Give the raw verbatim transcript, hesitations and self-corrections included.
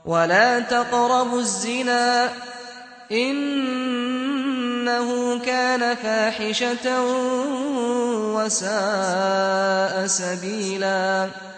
ولا تقربوا الزنا إنه كان فاحشة وساء سبيلا